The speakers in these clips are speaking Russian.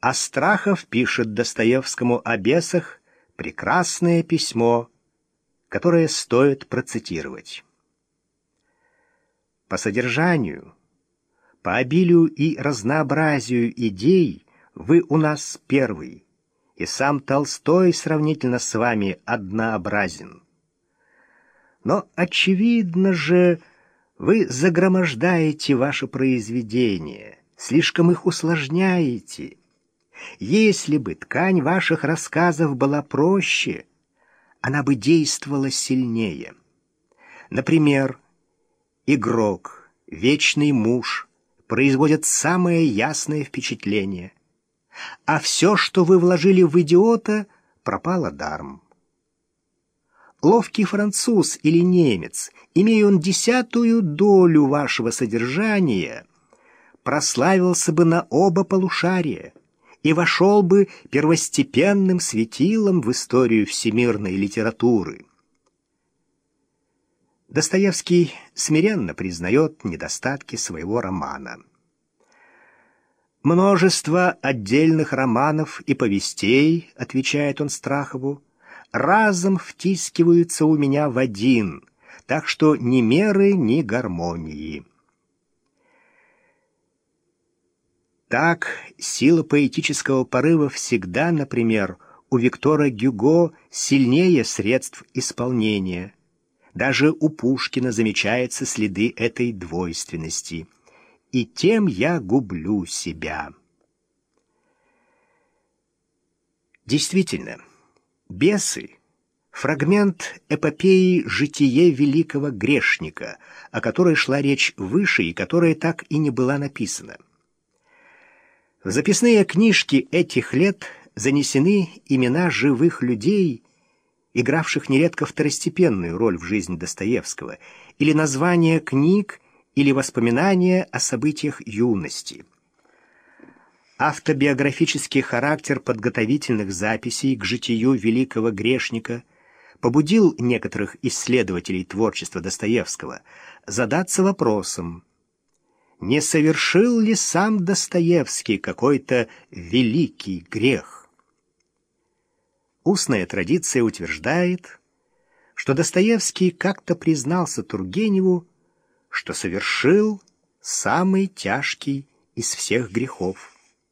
Страхов пишет Достоевскому о бесах прекрасное письмо, которое стоит процитировать. По содержанию, по обилию и разнообразию идей вы у нас первый, и сам Толстой сравнительно с вами однообразен. Но, очевидно же, вы загромождаете ваши произведения, слишком их усложняете. Если бы ткань ваших рассказов была проще, она бы действовала сильнее. Например, «Игрок», «Вечный муж» производят самое ясное впечатление, а все, что вы вложили в «Идиота», пропало даром. Ловкий француз или немец, имея он 10-ую долю вашего содержания, прославился бы на оба полушария и вошел бы первостепенным светилом в историю всемирной литературы. Достоевский смиренно признает недостатки своего романа. «Множество отдельных романов и повестей, — отвечает он Страхову, — разом втискиваются у меня в один, так что ни меры, ни гармонии». Так, сила поэтического порыва всегда, например, у Виктора Гюго сильнее средств исполнения. Даже у Пушкина замечаются следы этой двойственности. И тем я гублю себя. Действительно, «Бесы» — фрагмент эпопеи «Житие великого грешника», о которой шла речь выше и которая так и не была написана. В записные книжки этих лет занесены имена живых людей, игравших нередко второстепенную роль в жизни Достоевского, или названия книг, или воспоминания о событиях юности. Автобиографический характер подготовительных записей к житию великого грешника побудил некоторых исследователей творчества Достоевского задаться вопросом, не совершил ли сам Достоевский какой-то великий грех? Устная традиция утверждает, что Достоевский как-то признался Тургеневу, что совершил самый тяжкий из всех грехов.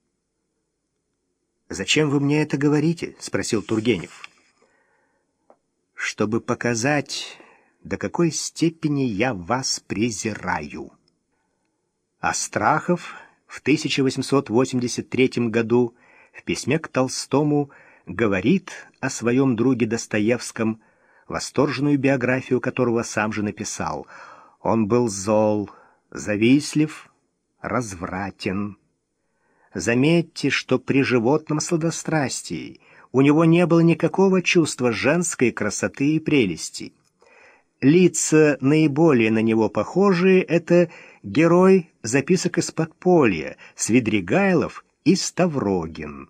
«Зачем вы мне это говорите?» — спросил Тургенев. «Чтобы показать, до какой степени я вас презираю». А Страхов в 1883 году в письме к Толстому говорит о своем друге Достоевском, восторженную биографию которого сам же написал. Он был зол, завистлив, развратен. Заметьте, что при животном сладострастии у него не было никакого чувства женской красоты и прелести. Лица, наиболее на него похожие, это герой записок из подполья, Свидригайлов и Ставрогин.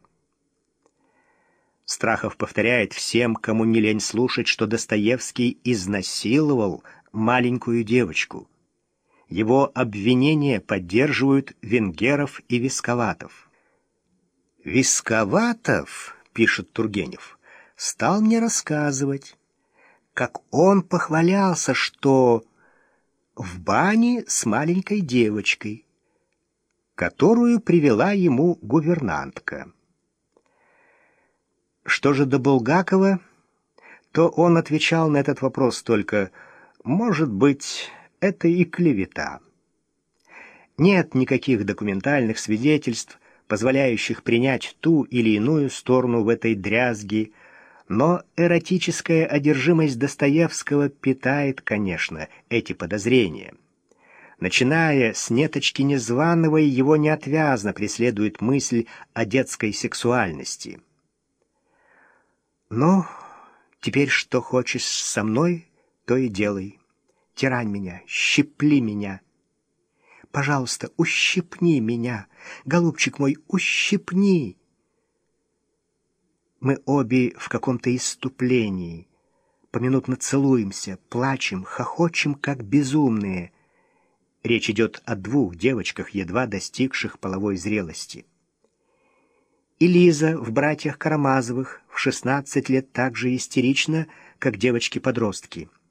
Страхов повторяет всем, кому не лень слушать, что Достоевский изнасиловал маленькую девочку. Его обвинения поддерживают Венгеров и Висковатов. «Висковатов, — пишет Тургенев, — стал мне рассказывать, как он похвалялся, что в бане с маленькой девочкой, которую привела ему гувернантка. Что же до Булгакова, то он отвечал на этот вопрос только: может быть, это и клевета. Нет никаких документальных свидетельств, позволяющих принять ту или иную сторону в этой дрязге, но эротическая одержимость Достоевского питает, конечно, эти подозрения. Начиная с Неточки Незвановой, его неотвязно преследует мысль о детской сексуальности. «Ну, теперь что хочешь со мной, то и делай. Тирань меня, щипли меня. Пожалуйста, ущипни меня, голубчик мой, ущипни». Мы обе в каком-то исступлении, поминутно целуемся, плачем, хохочем, как безумные. Речь идет о двух девочках, едва достигших половой зрелости. И Лиза в «Братьях Карамазовых» в 16 лет так же истерична, как девочки-подростки.